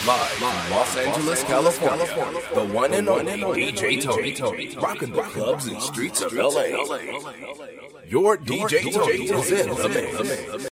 Live from Los Angeles, California, the one and only DJ Tony, rocking the clubs and streets of LA. Your DJ Tony is in the mix.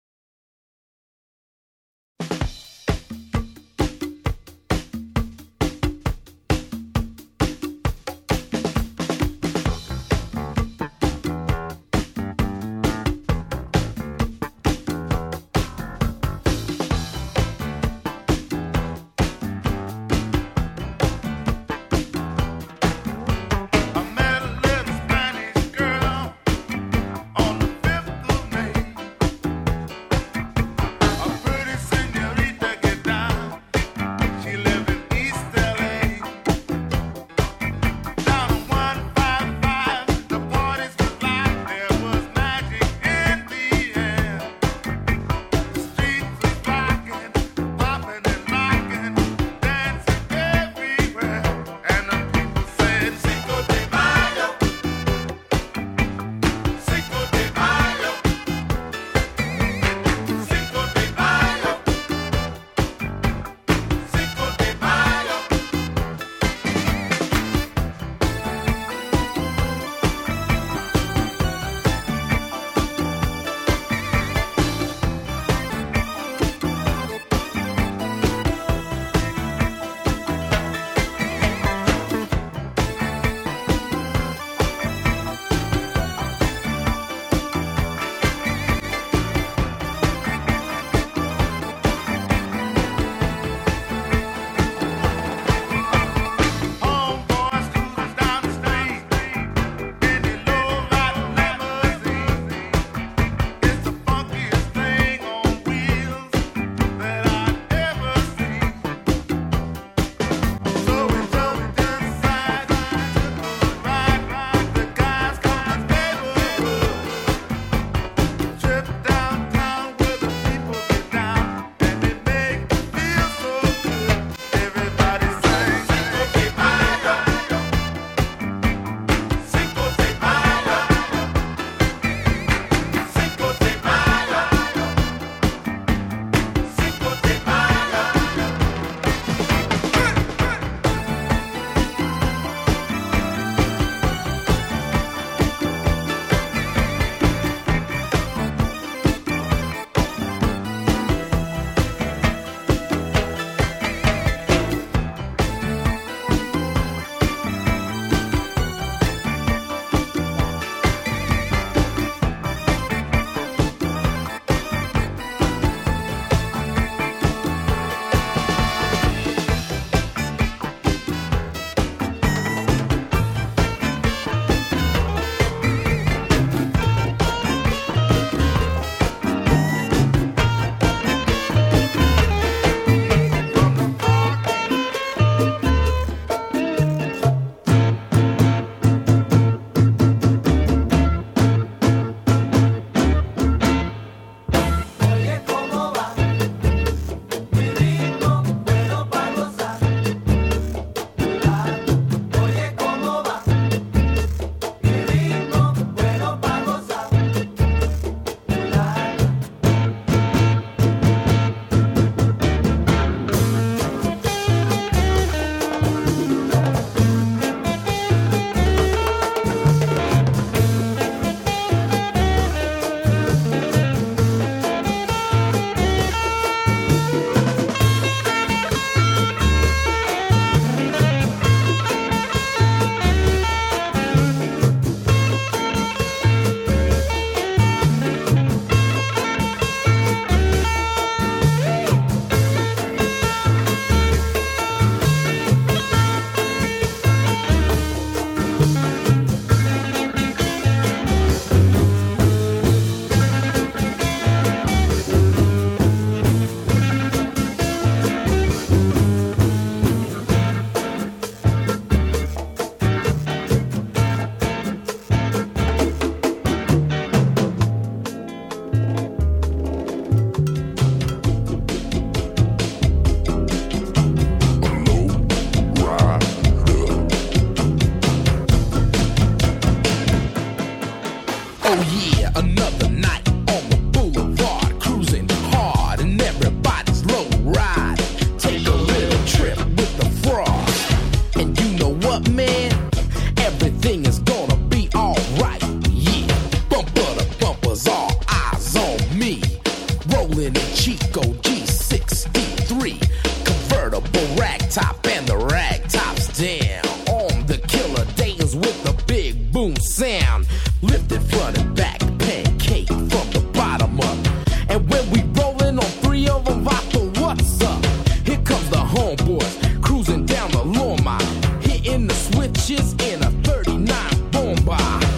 incredible rag top and the rag top's down. On the killer days with the big boom sound. Lifted front and back, pancake from the bottom up. And when we rollin' on three of them, Vato, what's up? Here comes the homeboys, cruising down the Loma, hitting the switches in a 39 bomba.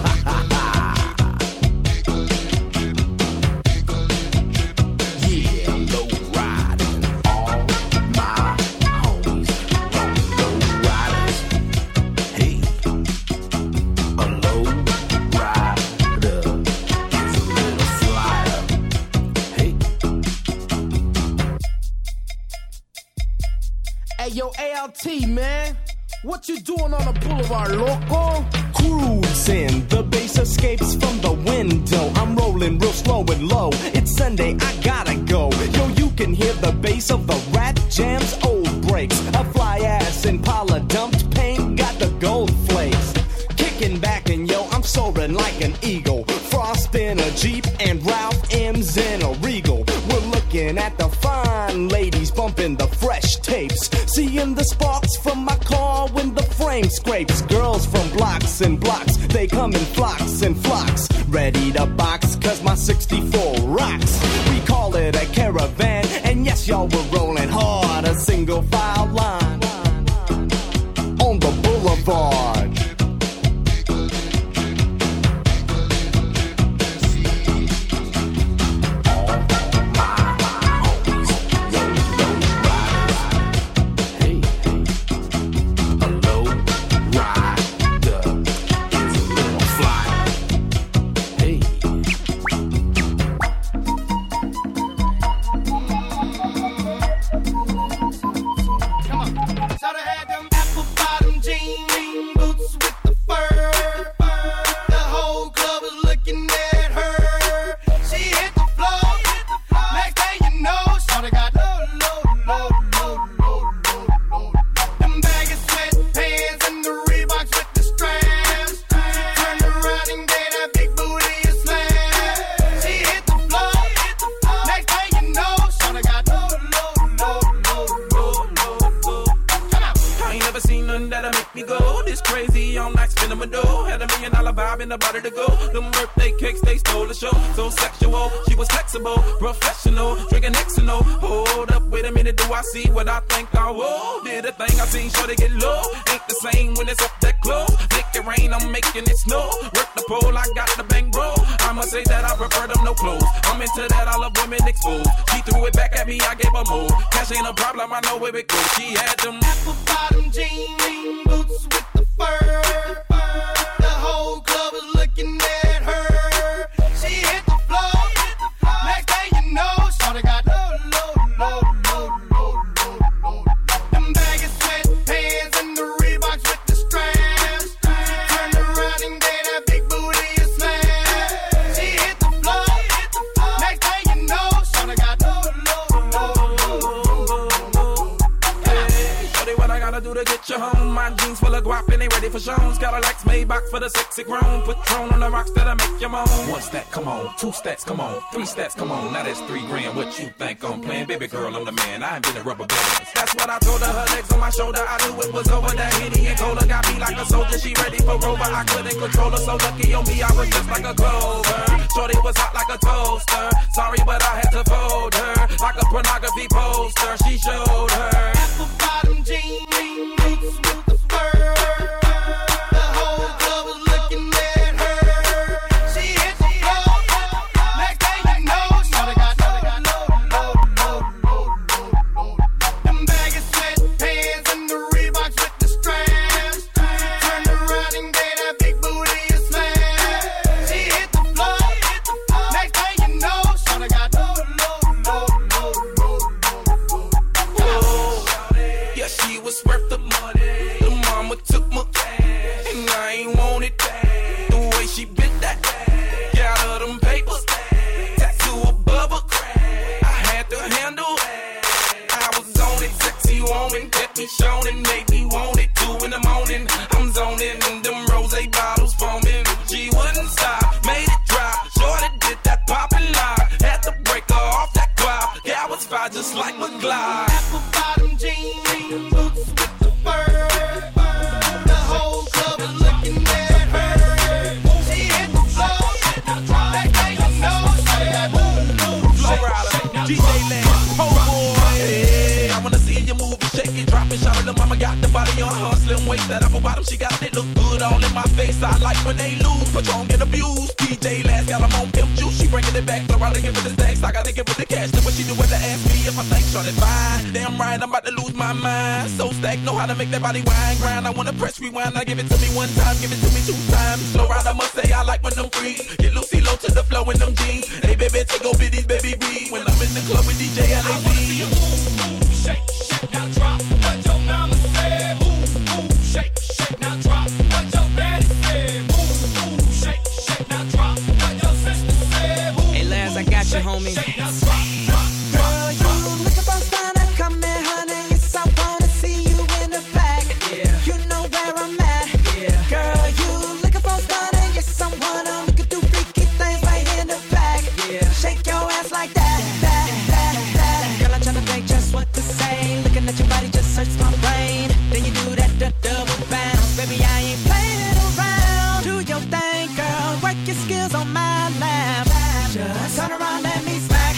Yeah, low riding, all my homies on low riders. Hey, a low rider is a little flyer. Hey. Hey, yo, ALT, man. What you doing on the boulevard, loco? Cruising, the bass escapes from the window. I'm rolling real slow and low. It's Sunday, I gotta go. Yo, you can hear the bass of the Rat Jam's old breaks. A fly ass Impala dumped paint, got the gold flakes. Kicking back and yo, I'm soaring like an eagle. Frost in a Jeep and Ralph M's in a Regal. We're looking at the fine ladies bumping the fresh tapes. Seeing the sparks from my car when the frame scrapes. Girls from blocks and blocks, they come in flocks and flocks. Ready to box, cause my 64 rocks. We call it a caravan, and yes, y'all, we're rolling hard. A single file line on the boulevard. Two stacks, come on. Three stacks, come on. Now that's $3 grand. What you think I'm playing? Baby girl, I'm the man. I ain't been a rubber band. That's what I told her. Her legs on my shoulder. I knew it was over. That Henny and Cola got me like a soldier. She ready for Rover. I couldn't control her. So lucky on me, I was just like a clover. Shorty was hot like a toaster. Sorry, but I had to fold her like a pornography poster. She showed her apple bottom jeans, boots with the fur. The whole club was looking at her. She hit the floor. Next thing you know, shorty got low. Them baggy sweatpants and the Reeboks with the straps. Turned around and gave that big booty a slam. She hit the floor. Next thing you know, shorty got low. Yeah, she was worth the money. The mama took my cash, and I ain't want it back. The way she bit that, got her them papers, tattoo above her crack. I had to handle that. I was on it, sexy woman, kept me shown and made me want it. 2 in the morning, I'm zoning, and them rosé bottles foaming. She wouldn't stop, made it drop. Shorty did that poppin' lock, had to break her off that clock. Yeah, I was fine just like McGlide. Apple bottom jeans. poppin', shout out to mama, got the body on her slim waist. That apple bottom, she got it look good all in my face. I like when they lose, Patron get abused. DJ last got them on pimp juice, she bringing it back. Throw out and give it the stacks, I gotta give it the cash. Then what she do with the ask me if I think short it fine. Damn right, I'm about to lose my mind. So stacked, know how to make that body wine grind. I wanna press rewind, I give it to me one time, give it to me 2 times. Slow ride, I must say I like when them freeze. Get Lucy low to the flow in them jeans. Hey baby, take over these baby B. When I'm in the club with DJ LAD. I wanna see you move, shake, shake, now drop. What your mama said, move, shake, shake, now drop. What your daddy said, move, shake, shake, now drop. What your sister said, move. Hey Laz, I got you, homie. Shake, now drop, drop, girl, you looking for fun to come in, honey. Yes, I wanna see you in the back. Yeah. You know where I'm at. Yeah. Girl, you looking for fun, and yes, I wanna. We could do freaky things right in the back. Yeah. Shake your ass like that. Girl, I'm tryna think just what to say. Looking at your body just search my brain. Then you do that double bounce. Baby, I ain't playing around. Do your thing, girl. Work your skills on my lap. Just turn around, let me smack.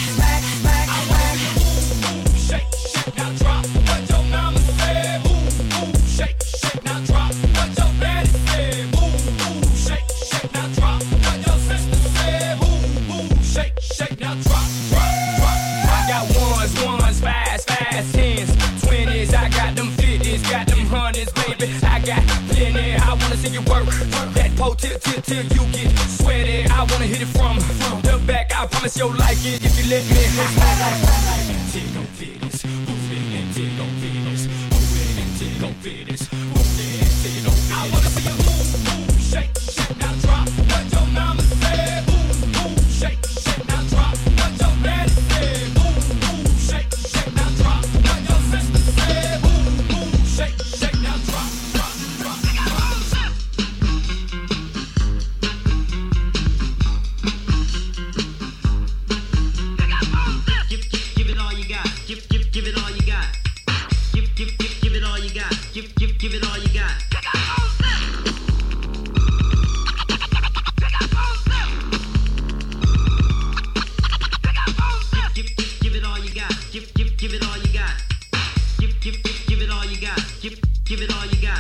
move, shake, shake, now drop. What your mama said, move, shake, shake, now drop. What your daddy said, move, shake, shake, now drop. What your sister said, move, shake, shake, now drop. I got ones, fives, tens, 20s. I got them 50s, got them hundreds, baby. I got plenty. I wanna see you work that pole till you get sweaty. I wanna hit it from the back. I promise you'll like it if you let me. Tick on fitness, move it and tick on fitness, move it and tick on fitness, move it and tick on fitness. I wanna see you move, shake, shake, now drop. What your mama said, move, shake, shake, now drop. What your daddy said, move, shake, shake, now drop. What your sister said, move, shake, shake, now drop. Give it all you got. Give it all you got. Give it all you got. Give it all you got. Give it all you got. Give it all you got. Give it all you got. Give it all you got.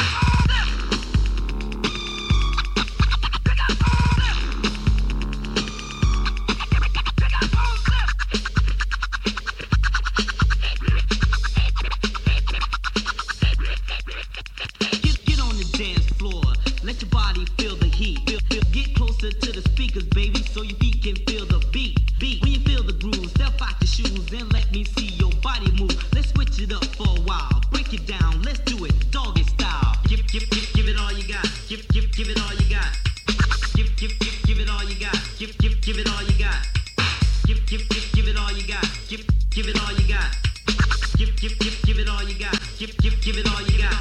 Get on the dance floor. Let your body feel the heat. Get closer to the speakers, baby, so your feet can feel the beat. When you feel the groove, step out your shoes and let me see your body move. Let's switch it up for a while. Break it down. Let's do it doggy style. Give it all you got. Give it all you got. Give it all you got. Give it all you got. Give it all you got. Give it all you got. Give it all you got. Give it all you got.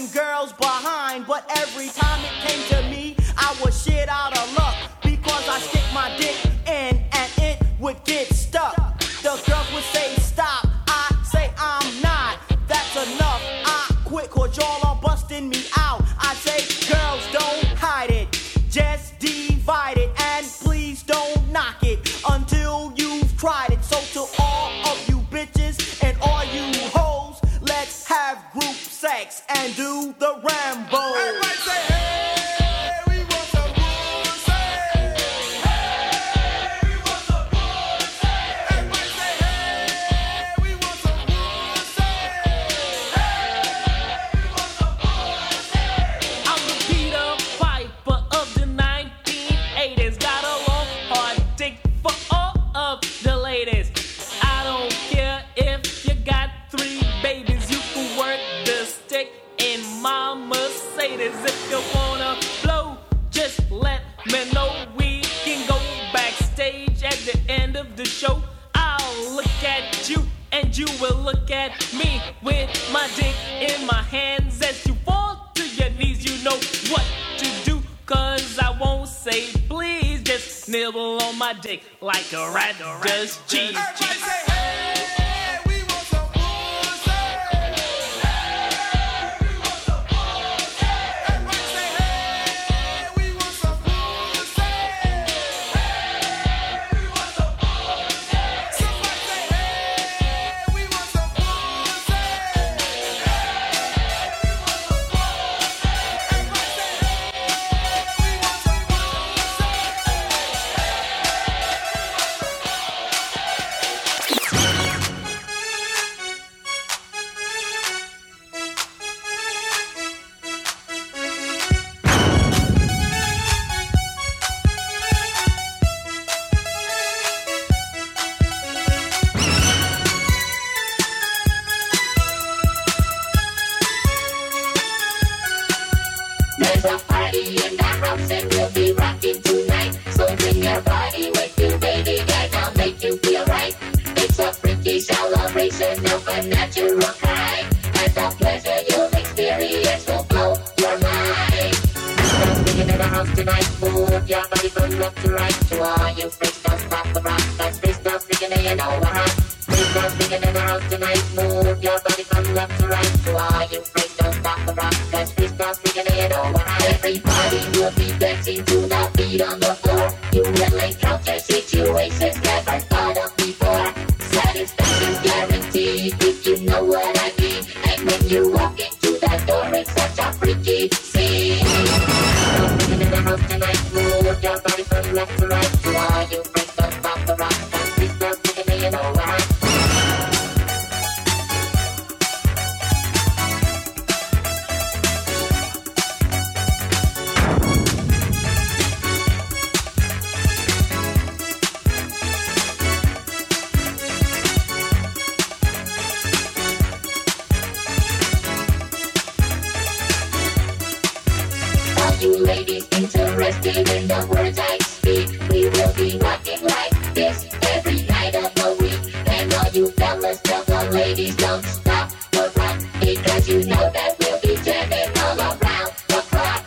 bring girls behind, but every time it came to me, I was shit out of luck because I stick my dick in and it would get stuck. The girls would say stop, I say I'm not. That's enough, I quit cause y'all are busting me out. I say girls don't hide it, just divide it, and please don't knock it until you've tried it. So to all of you bitches and all you hoes, let's have group sex and do the Rambo. Everybody say hey, we want some pussy. Hey, we want some pussy. Everybody say hey, we want some pussy. Hey, we want some pussy. I'm the Peter Piper of the 1980s. Got a long hard dick for all of the ladies. I don't care if you got 3 babies, you can work the stick in my Mercedes. If you wanna blow, just let me know. We can go backstage at the end of the show. I'll look at you and you will look at me with my dick in my hands. As you fall to your knees, you know what to do, cause I won't say please. Just nibble on my dick like a rat does cheese. Everybody say hey, we want some pussy. Hey, we want some pussy. Everybody say hey, we want some pussy. Hey, we want some pussy. Somebody say hey, we want some pussy. Hey, we want some pussy. Everybody say hey, we want some There's a party in the house and we'll be rocking tonight. So bring your body with you, baby, and I'll make you feel right. It's a freaky celebration of a natural kind, and the pleasure you'll experience will blow your mind. Freaks bringing in the house tonight, move your body from left to right. To all you freaks, don't stop the rock, cause freaks don't freaking in, you know we're hot. Freaks bringing in the house tonight, move your body from left to right. To all you freaks, don't stop the rock, cause freaks don't freaking in, you know we're hot. Everybody will be dancing to the beat on the floor. You will encounter situations never thought of before. Satisfaction's guaranteed if you know what I mean. And when you walk into that door, it's such a freaky scene. Freaking in the house tonight, move your body from left to right. To all you freaks, don't stop the rock, cause freaks don't freaking in, you know we're hot. You ladies interested in the words I speak, we will be rocking like this every night of the week. And all you fellas, tell the ladies don't stop the rock, because you know that we'll be jamming all around the clock.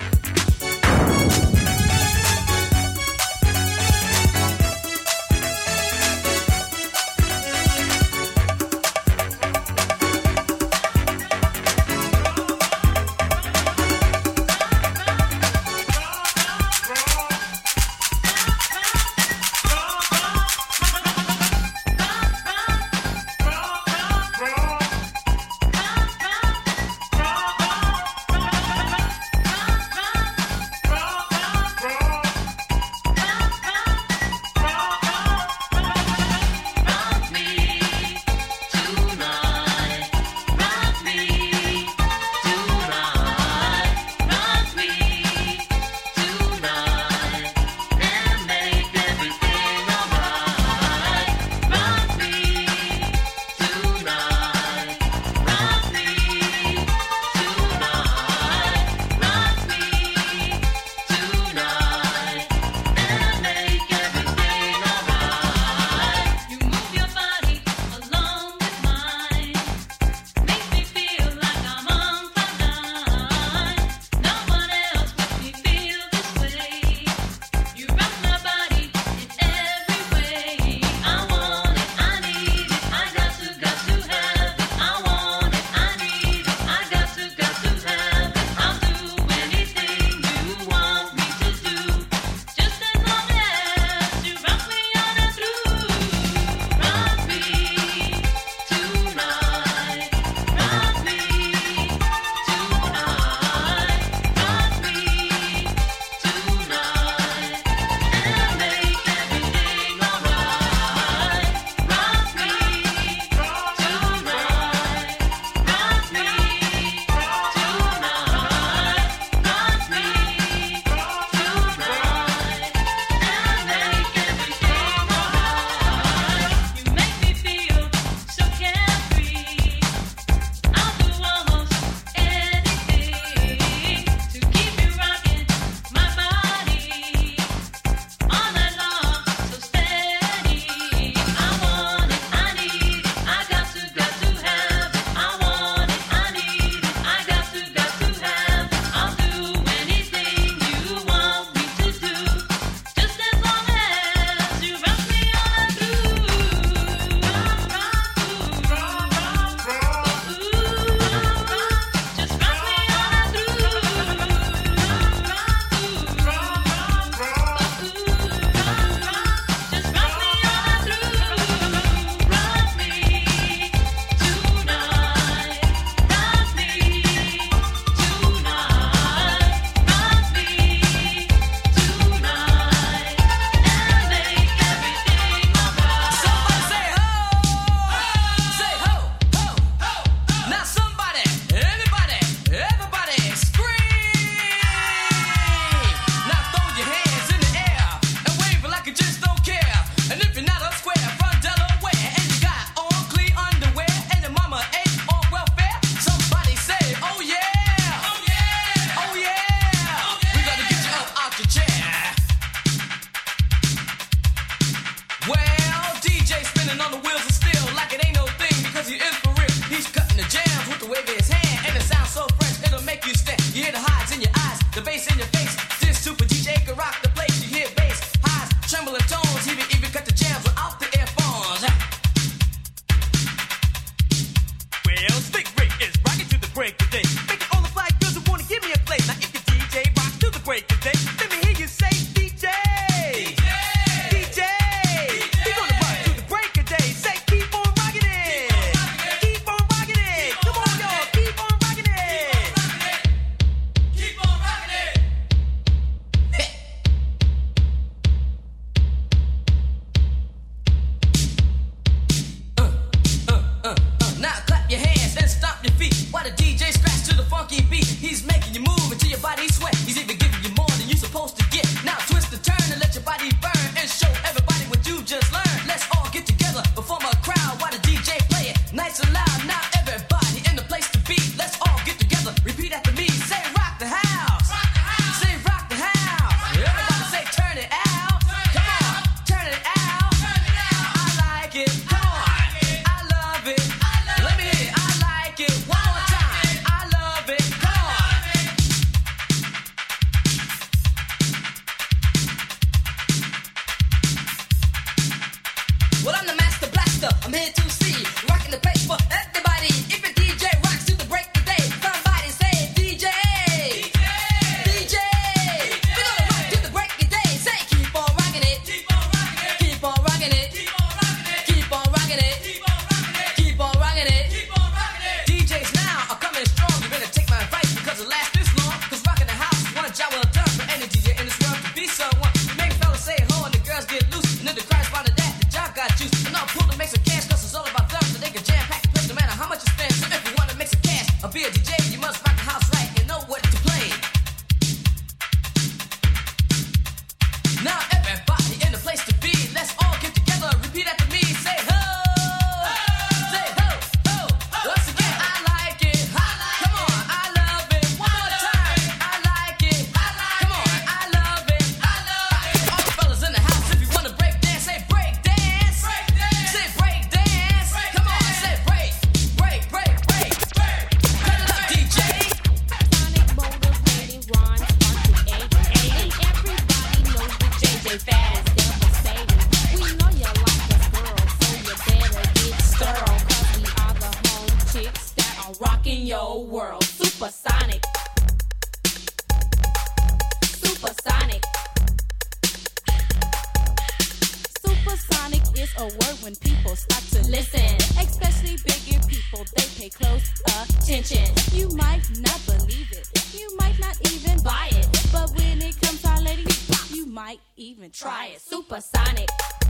even try it. Supersonic.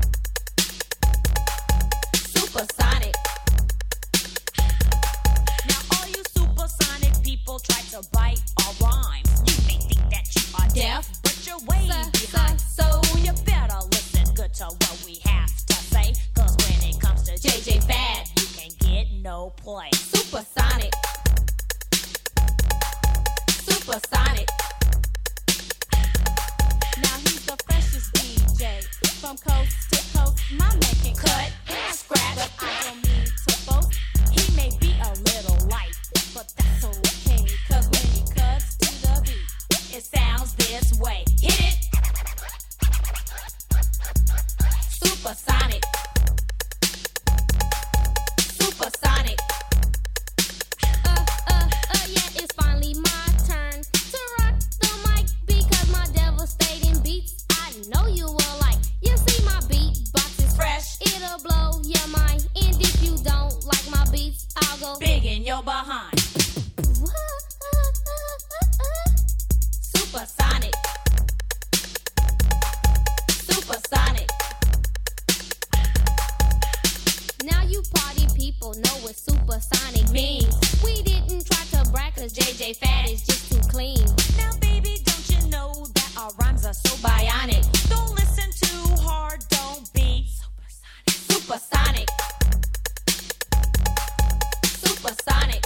Supersonic. Now all you supersonic people try to bite our rhymes. You may think that you are deaf, but you're way behind. So you better listen good to what we have to say. Cause when it comes to JJ Fad, you can get no play. Supersonic. Supersonic. Now he's the freshest DJ from coast to coast. My man can cut and scratch, but I don't mean to boast. He may be a little light, but that's okay. Cause when he cuts to the beat, it sounds this way. Hit it. Supersonic. Supersonic. Yeah, it's finally my turn to rock the mic because my devastating beats I know you will like. You see my beat box is fresh, it'll blow your mind. And if you don't like my beats, I'll go big in your behind. Supersonic. Supersonic. Now you party people know what supersonic means. We didn't try to brag cause JJ Fad is just too clean. Now baby, don't you know that our rhymes are so bionic? Don't listen too hard, don't be supersonic. Supersonic.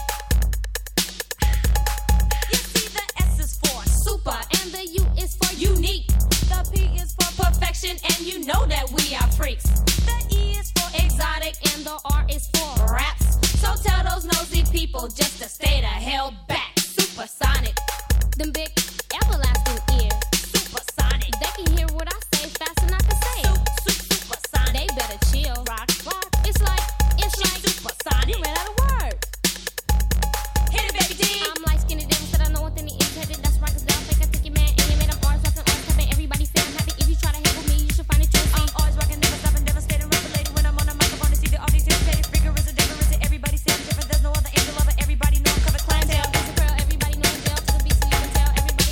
You see the S is for super And the U is for unique. The P is for perfection and you know that we are freaks. The E is for exotic and the R is for raps. So tell those nosy people just to stay the hell back. Supersonic. them big everlasting ears. Supersonic. They can hear what I say fast and I can say it. Supersonic. They better chill. Rock. It's like supersonic. you ran out of words. Hit it, baby D. I'm light skinned devil, said I know what then the is headed. That's right, cause down fake I take your man and you made them arms up and arms tapping. Everybody say I'm happy. If you try to hate with me, you should find it true. I'm always rocking, never stopping, devastating, revelating. When I'm on the microphone, to see the audience irritated. Figure is a different, is it? Everybody say I'm different. There's no other angel of it. Everybody know I'm covered clientele. It's a girl, everybody know in jail to the beats and you can tell. Everybody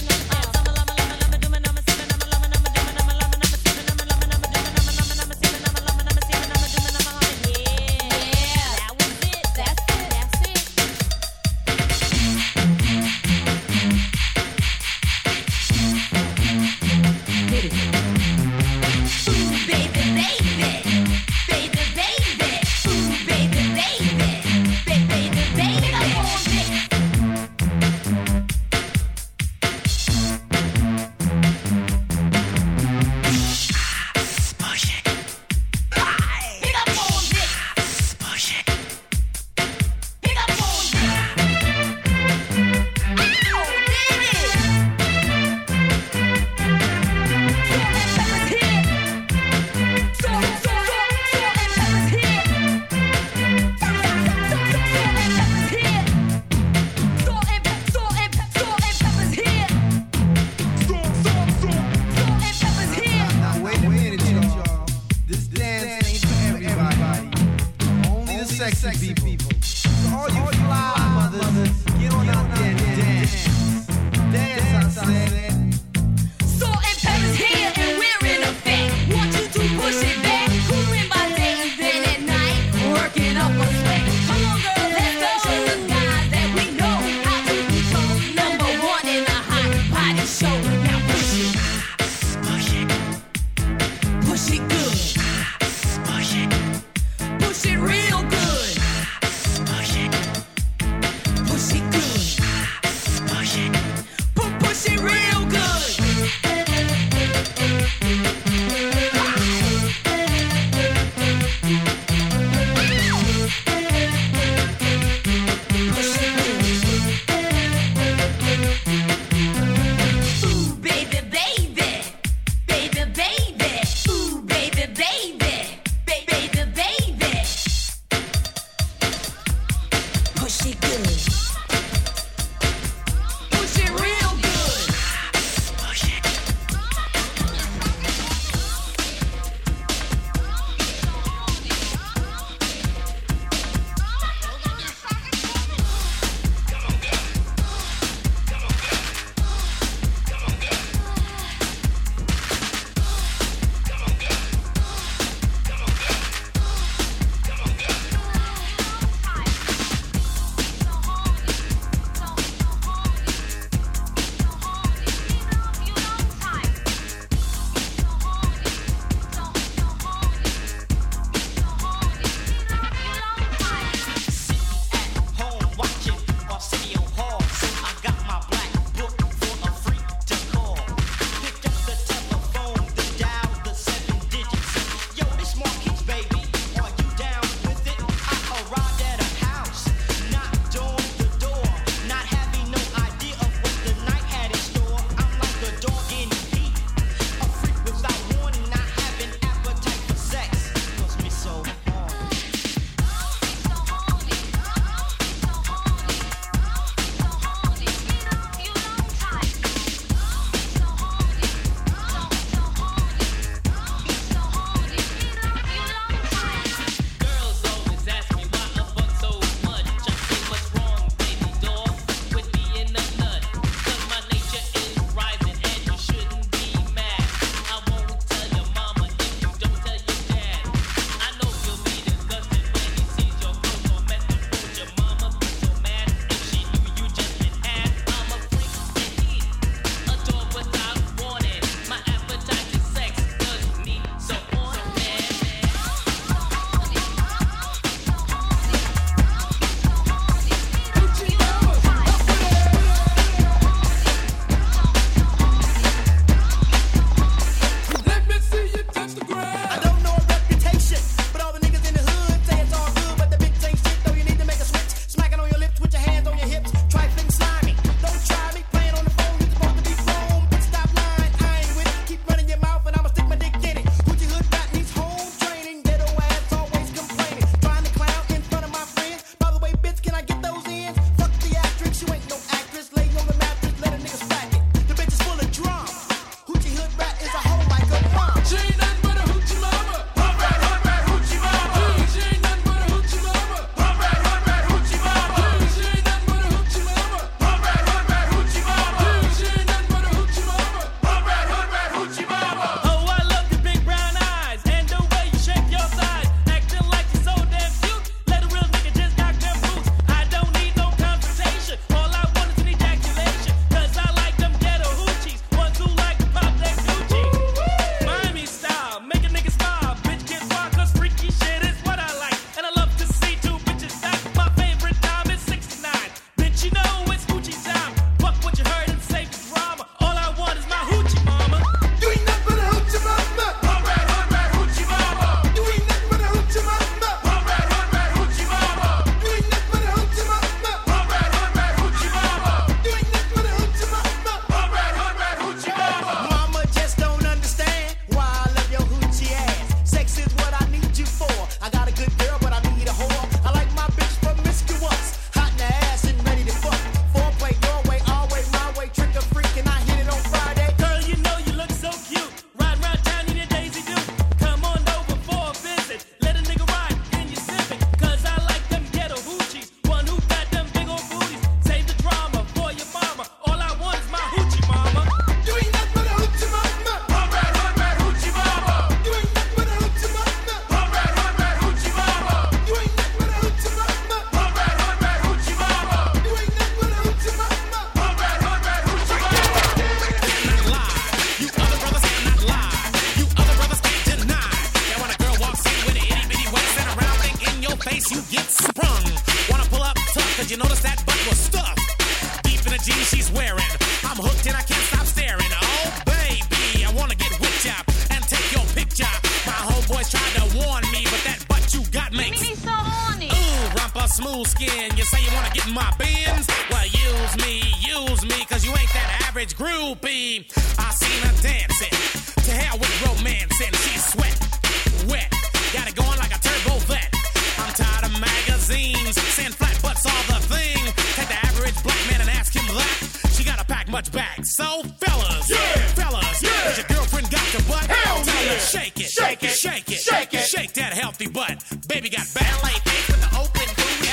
smooth skin. You say you wanna get in my bins? Well, use me, cause you ain't that average groupie. I seen her dancing, to hell with romance, and she's sweat, wet, got it going like a turbo vet. I'm tired of magazines, saying flat butts all the thing. Take the average black man and ask him that. She gotta pack much back, so fellas, has your girlfriend got your butt? Hell tell her shake it, shake it, shake it, shake it, shake that healthy butt. Baby got ballet feet with the open booty.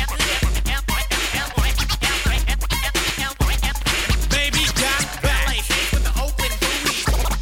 Baby got ballet feet with the open booty.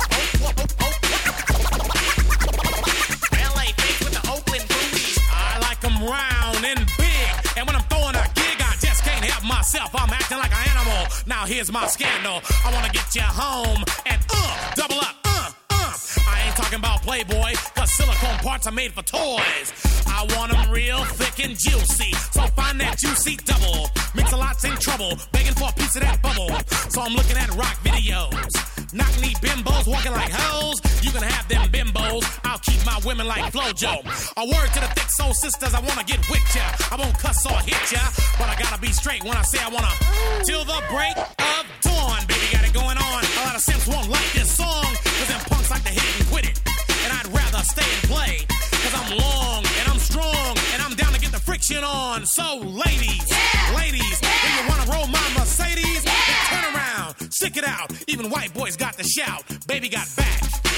Ballet feet with the open booty. I like them round and big, and when I'm throwing a gig, I just can't help myself. I'm acting like an animal. Now here's my scandal. I wanna get you home and double up. I ain't talking about Playboy, cause silicone parts are made for toys. I want them real thick and juicy, so find that juicy double. Mix a lot's in trouble, begging for a piece of that bubble. So I'm looking at rock videos. Knock-knee bimbos walking like hoes. You can have them bimbos, I'll keep my women like Flojo. A word to the thick soul sisters, I wanna get with ya. I won't cuss or hit ya, but I gotta be straight when I say I wanna. Till the break of dawn, baby got it going on. A lot of simps won't like this song, cause them punks like to hit it and quit it. And I'd rather stay and play, cause I'm long and I'm strong and I'm down to get the friction on. So ladies, if you wanna roll my Mercedes, then turn around, stick it out. Even white boys got to shout, baby got back.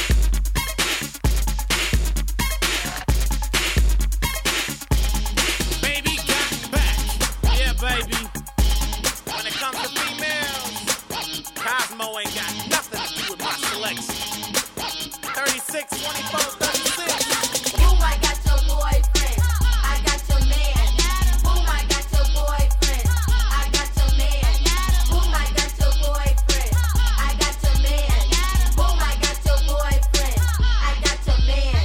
Baby got back. Yeah, baby. When it comes to females, Cosmo ain't got nothing to do with my selection. 36, 24, 36. Boom, I got your boyfriend. I got your man. Boom, I got your boyfriend. I got your man. Boom, I got your boyfriend. I got your man. Boom, I got your boyfriend. I got your man.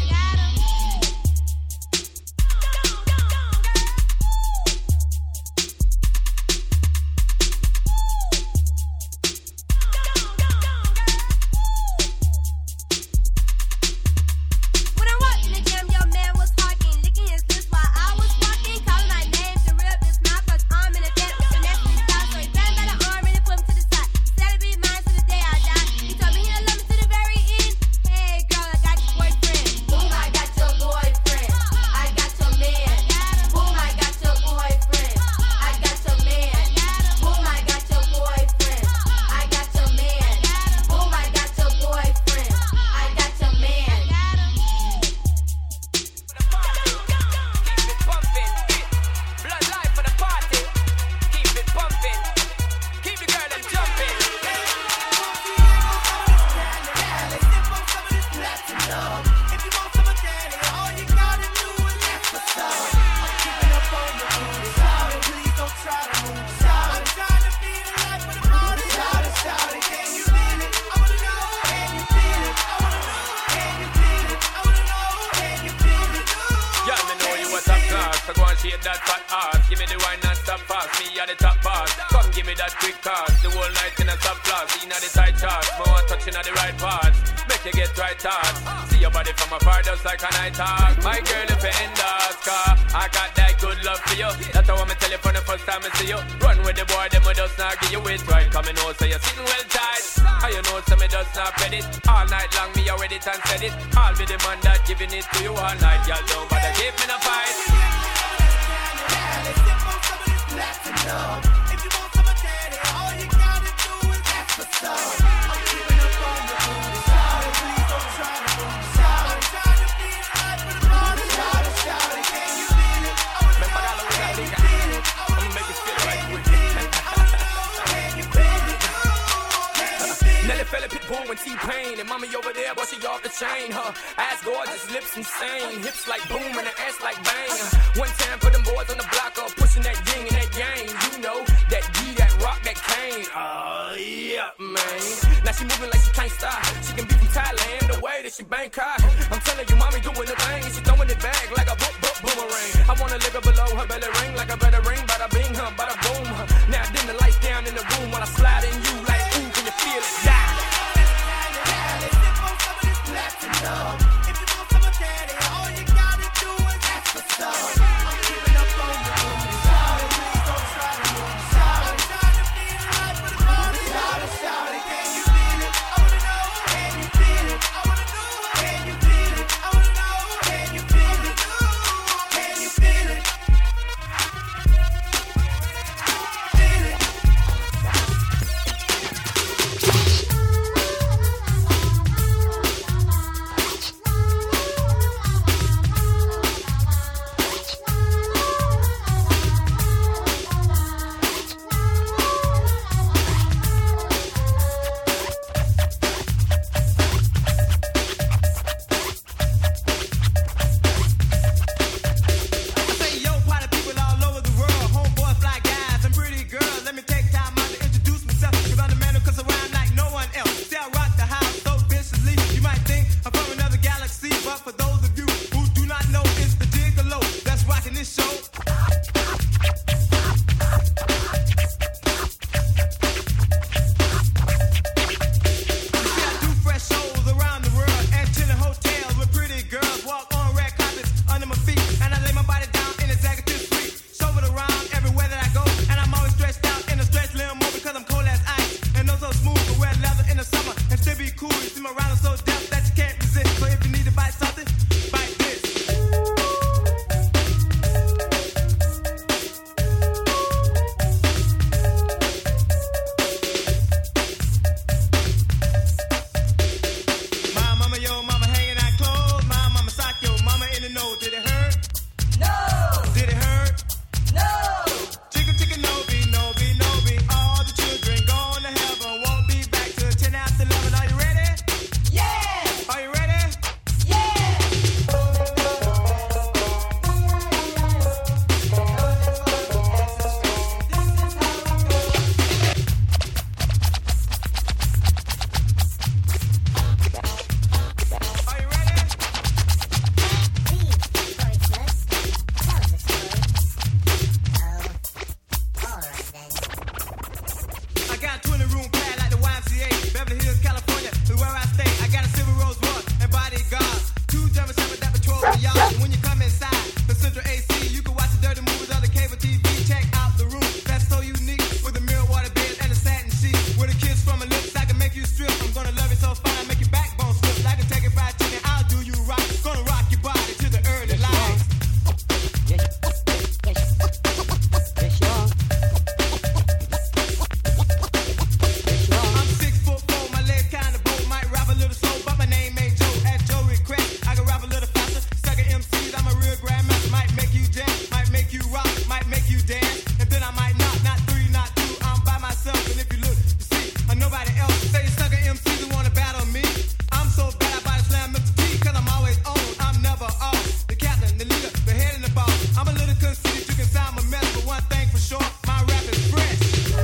When I walked in the gym, your man was talking, licking his lips while I was walking, calling my name to rip his mouth, cause I'm in a bed with the next style. So he grabbed by the arm and he put him to the side. Said it'd be mine till the day I die. He told me he'll love me to the very end. Hey girl, I got your boyfriend. Boom, I got your boyfriend. I got your man. Boom, I got your boyfriend. I got your man. Boom, I got your boyfriend. I got your man. Boom, I got your boyfriend. I got your man. Keep it pumping, blood life for the party. Keep it pumping, keep the girl them jumping. Y'all me know you a top class, so go and shake that fat ass. Give me the wine and stop fast, me at the top boss. Come give me that quick card, the whole night in a top class. In the tight charts, more touching at the right parts. Make you get right thoughts. See your body from afar just like a night hawk. My girl if you in the car, I got that good love for you. That's how I'ma tell you from the first time I see you. Run with the boy, them will just not give you it right. Coming out so you're sitting well tight. How you know some me just not pet it. All night long me already and said it. I'll be the man that giving it to you all night. Y'all don't bother give me no fight. Nelly fell a pit bull and T-Pain. And mommy over there, but she off the chain. Her ass gorgeous, lips insane. Hips like boom and her ass like bang. One time for them boys on the block up, pushing that yin and that yang. You know, that D, that rock, that cane. Oh, yeah, man. Now she moving like she can't stop. She can be from Thailand, the way that she Bangkok. I'm telling you, mommy doing the thing. And she throwing it back like a boomerang. I wanna lick her below her belly ring like a better ring. Bada bing, bada boom. Now dim the lights down in the room while I slide in you like, ooh, can you feel it? Die. If you want some of daddy, all you gotta do is ask for some. I'm keeping up on you. cool. You see my rhyme so deaf that you can't resist. So if you need to bite something, bite this. My mama, yo, mama hanging out clothes. My mama sock, yo, mama in the nose. Did it hurt? No. Did it hurt? No. Chicken, chicken, no be, no be, no be. All the children going to heaven won't be back till 10 after 11. Are you ready? Yeah. Are you ready? I got a 20-room pad like the YMCA, Beverly Hills, California, is where I stay. I got a silver Rolls Royce and bodyguards, 2 German Shepherds that patrol the yard. And when you come inside the central AC, you can watch the dirty movies on the cable TV. Check out the room that's so unique with the mirror water bed and the satin sheet. With a kiss from my lips, I can make you strip. I'm gonna love you so fine, make your backbone slip. I can take it right to you, I'll do you right. Gonna rock your body to the early light. I'm 6'4", my legs kinda bold. Might rap a little slow, but my name ain't Joe. At Joe request, I can rap a little faster. Sucker MCs, I'm a real grandmaster. Might make you jam, might make you rock, might make you dance, and then I might not 3, not 2. I'm by myself, and if you look, you see, nobody else. Say sucker MCs who wanna battle me. I'm so bad, I body slam Mr. T, 'cause I'm always on, I'm never off. The captain, the leader, the head and the boss. I'm a little conceited, you can sound my mess, but one thing for sure, my rap is fresh.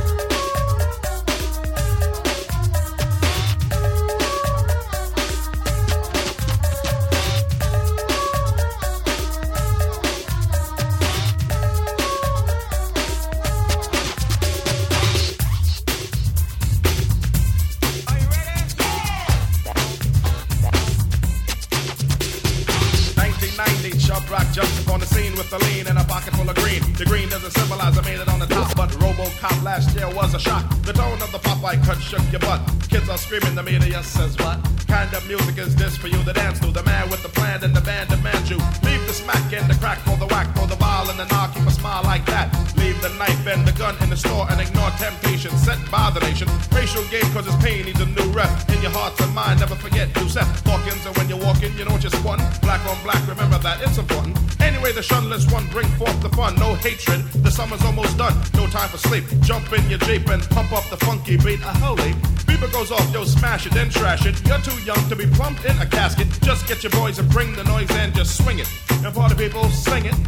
Sharp rock jumps upon the scene with a lean and a pocket full of green. The green doesn't symbolize I made it on the top, but RoboCop last year was a shock. The tone of the Popeye cut shook your butt. Kids are screaming, the media says what? Kind of music is this for you to dance to? The man with the plan and the band demands you. Leave the smack and the crack for the whack, for the ball and the knock, keep a smile like that. Leave the knife and the gun in the store and ignore temptation set by the nation. Racial game causes pain needs a new rep. In your heart and mind, never forget you set Hawkins, and when you're walking, you know what you're spun. Black on black, remember that it's important. Anyway, the shunless one bring forth the fun. No hatred, the summer's almost done. No time for sleep. Jump in your Jeep and pump up the funky beat. Holy, beeper goes off, yo, smash it, then trash it. You're too young to be plumped in a casket. Just get your boys and bring the noise and just swing it. And party people, sing it.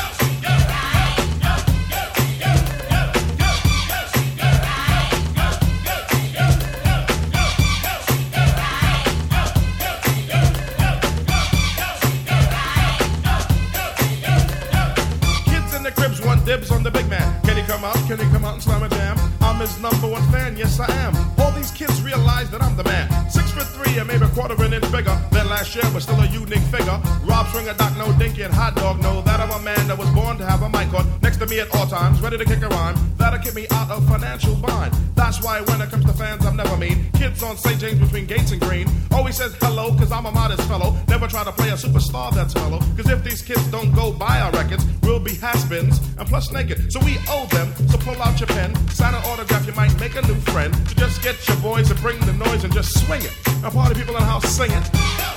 Dibs on the big man. Can he come out? Can he come out and slam a jam? I'm his #1 fan, yes I am. All these kids realize that I'm the man. 6'3" and maybe a quarter an inch bigger than last year, but still a unique figure. Rob Stringer, Doc No, Dinky, and Hot Dog know that I'm a man that was born to have a mic on next to me at all times, ready to kick a rhyme. That'll keep me out of financial bind. That's why when it comes to fans, I'm never mean. Kids on St. James between Gates and Green always says hello, 'cause I'm a modest fellow. Never try to play a superstar that's mellow, 'cause if these kids don't go buy our records, we'll be has-beens and plus naked. So we owe them, so pull out your pen, sign an autograph, you might make a new friend. So just get your boys to bring the noise and just swing it. Now party people in the house, sing it.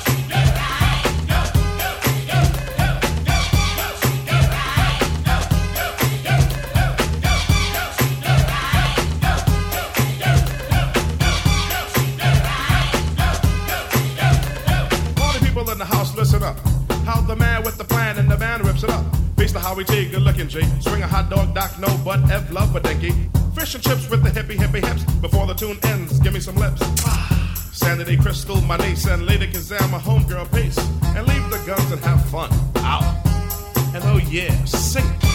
Party people in the house, listen up. How the man with the plan and the band rips it up. Beats the Howie T, good looking G. Swing a hot dog, Doc No, but Ev love a dinky. Fish and chips with the hippie hips. Before the tune ends, give me some lips. Sanity Crystal, my niece, and Lady Kazam, my homegirl, peace. And leave the guns and have fun. Out. And oh yeah, sing it.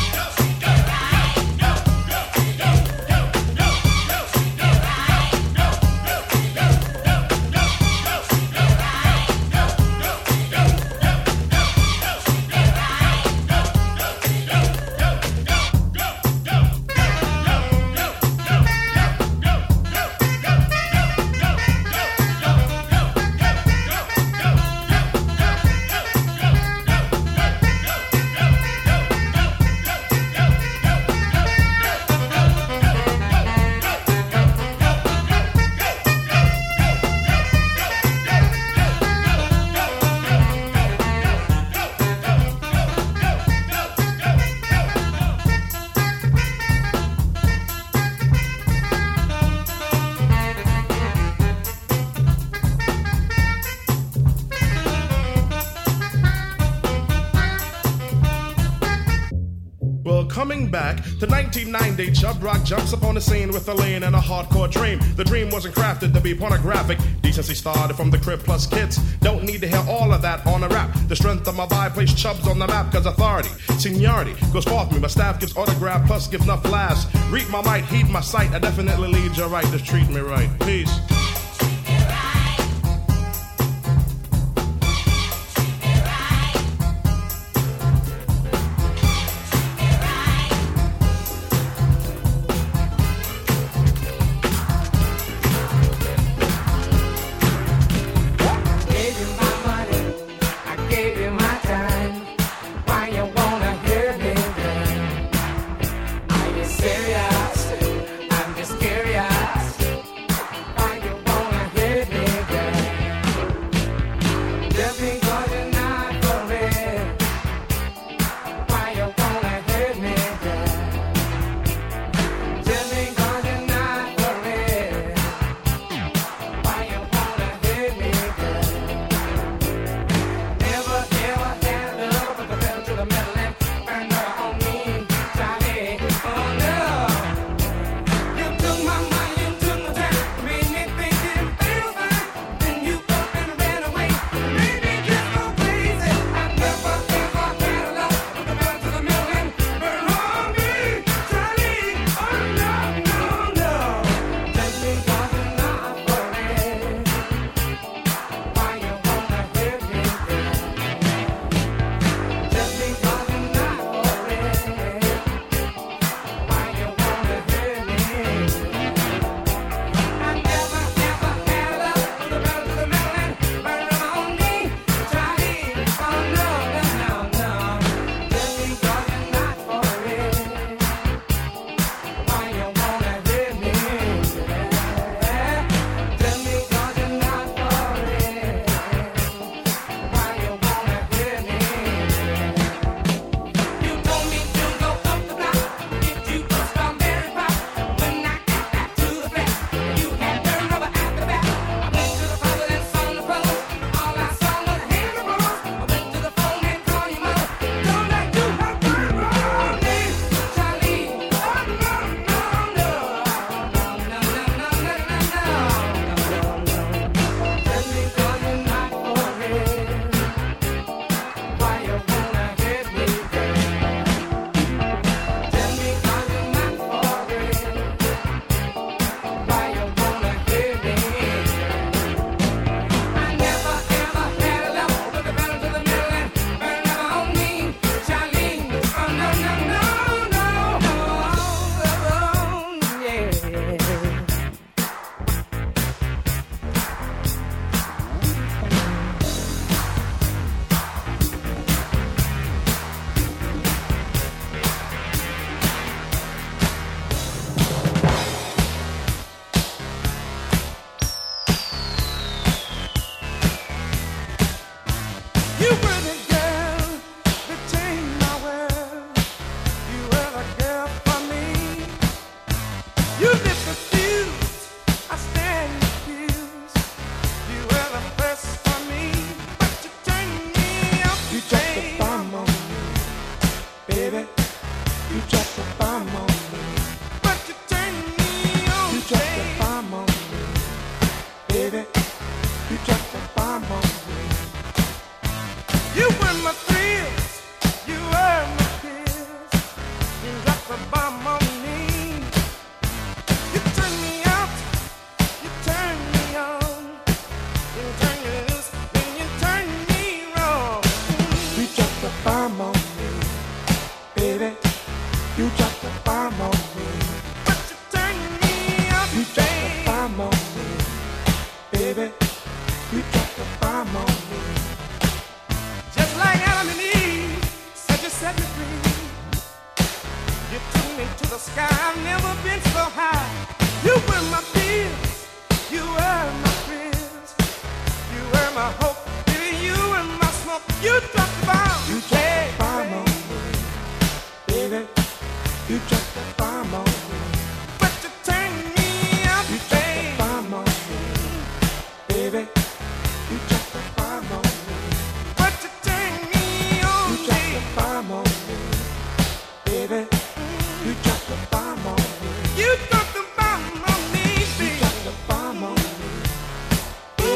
coming back to 1990, Chub Rock jumps upon the scene with a lean and a hardcore dream. The dream wasn't crafted to be pornographic. Decency started from the crib plus kids. Don't need to hear all of that on a rap. The strength of my vibe placed Chubbs on the map, cause authority, seniority goes forth me. My staff gives autograph plus gives enough laughs. Read my might, heed my sight. I definitely lead you right. Just treat me right. Peace. I'm just curious. Why you wanna hit me?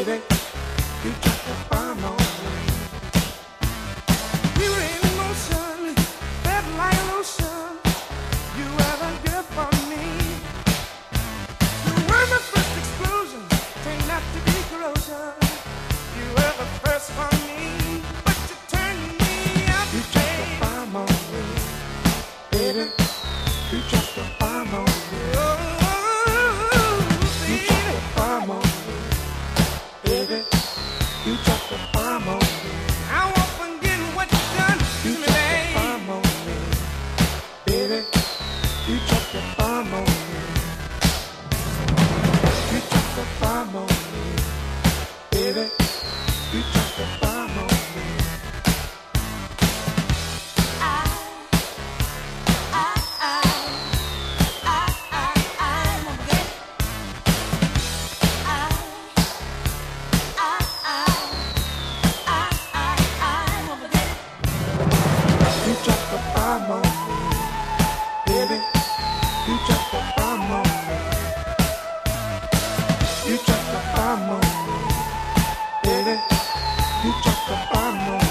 baby, you drop the bomb on me. You in motion, fed like lotion. You are the girl for me. You were my first explosion, turned out to be corrosion. You were the first for me, but you turned me out. You drop the bomb on me, baby. You drop the bomb on me. You drop the bomb on me, baby. You drop the bomb on me. I won't forget what you done to me, baby. You drop the bomb on me, baby. You drop the bomb on me. You drop the bomb on me, baby. You drop the bomb on me. You drop the bomb on me, baby. You drop the bomb on me. You drop the bomb on me, baby. You drop the bomb on me.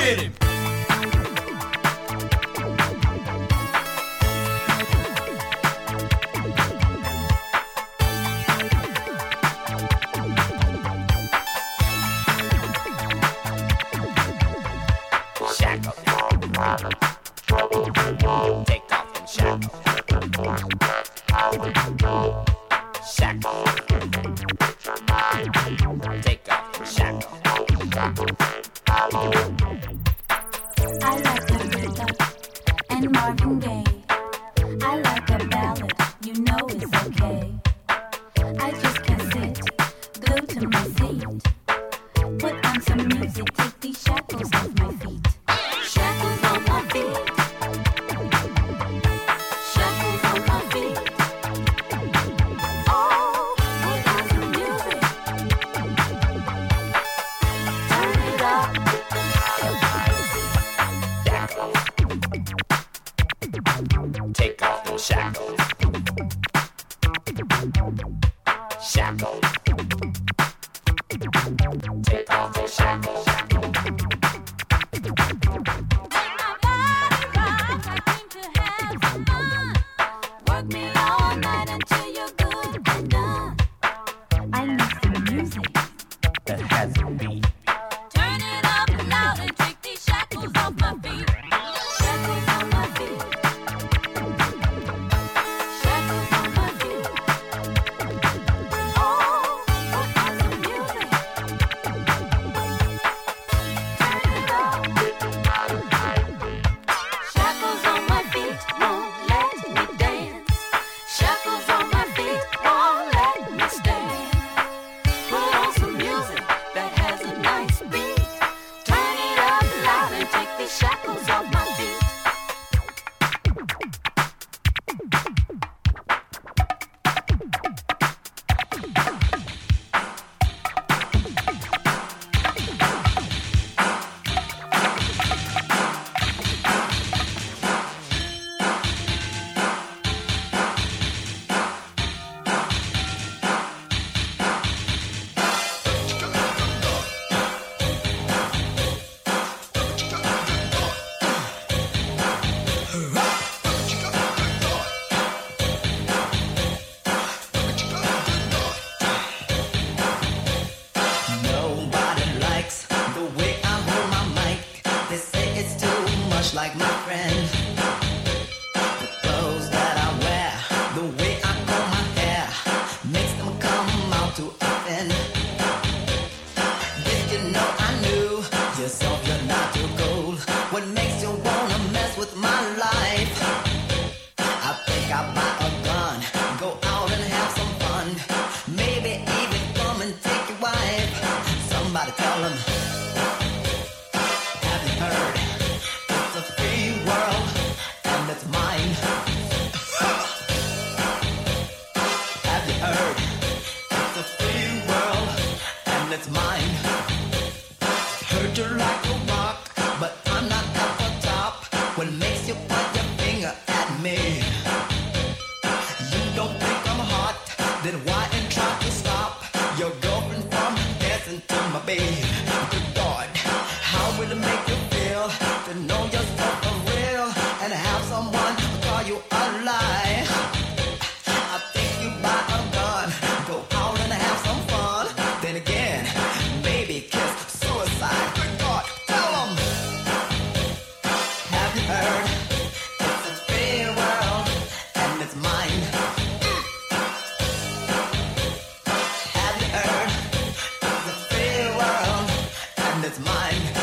with him. Shackle. Take off them shackles. Shackle. Take off them shackles. I like Aretha and Marvin Gaye. I like a ballad, you know it's okay. I just can't sit glued to my seat. Put on some music, take these shackles off my feet. Shackles on my feet. Shackles on my feet. Oh, put on some music. Turn it up. Take off them shackles. Shackles. Take off them shackles. Work me all night until you're good and done. I need some music That has a beat. Turn it up loud and take these shackles off my feet. Shackles on my feet. Shackles on my feet. Oh, put on some music. Turn it up. Shackles on my feet won't let me dance. Shackles on my feet won't let me stand. Put on some music that has a nice beat. Turn it up loud and take these shackles off my feet. Nobody likes the way I hold my mic. They say it's too much like my friend. The clothes that I wear, the way I comb my hair, makes them come out to offend. Did you know I knew yourself? You're not too cold. What makes you wanna mess with my life? I think I'll buy a gun, go out and have some fun. Maybe even come and take your wife. Somebody tell them, have you heard? It's a free world and it's mine. Have you heard? It's a free world and it's mine. Heard you like a rock, but I'm not at the top. What makes you point your finger at me? You don't think I'm hot, then why and try to stop your girlfriend from dancing to my baby? Good God, how will it make you feel to know yourself for real and have someone call you a lie? I think you buy a gun, go out and have some fun. Then again, maybe kiss suicide. Good God, tell 'em. Have you heard? It's a free world and it's mine. Have you heard? It's a free world and it's mine.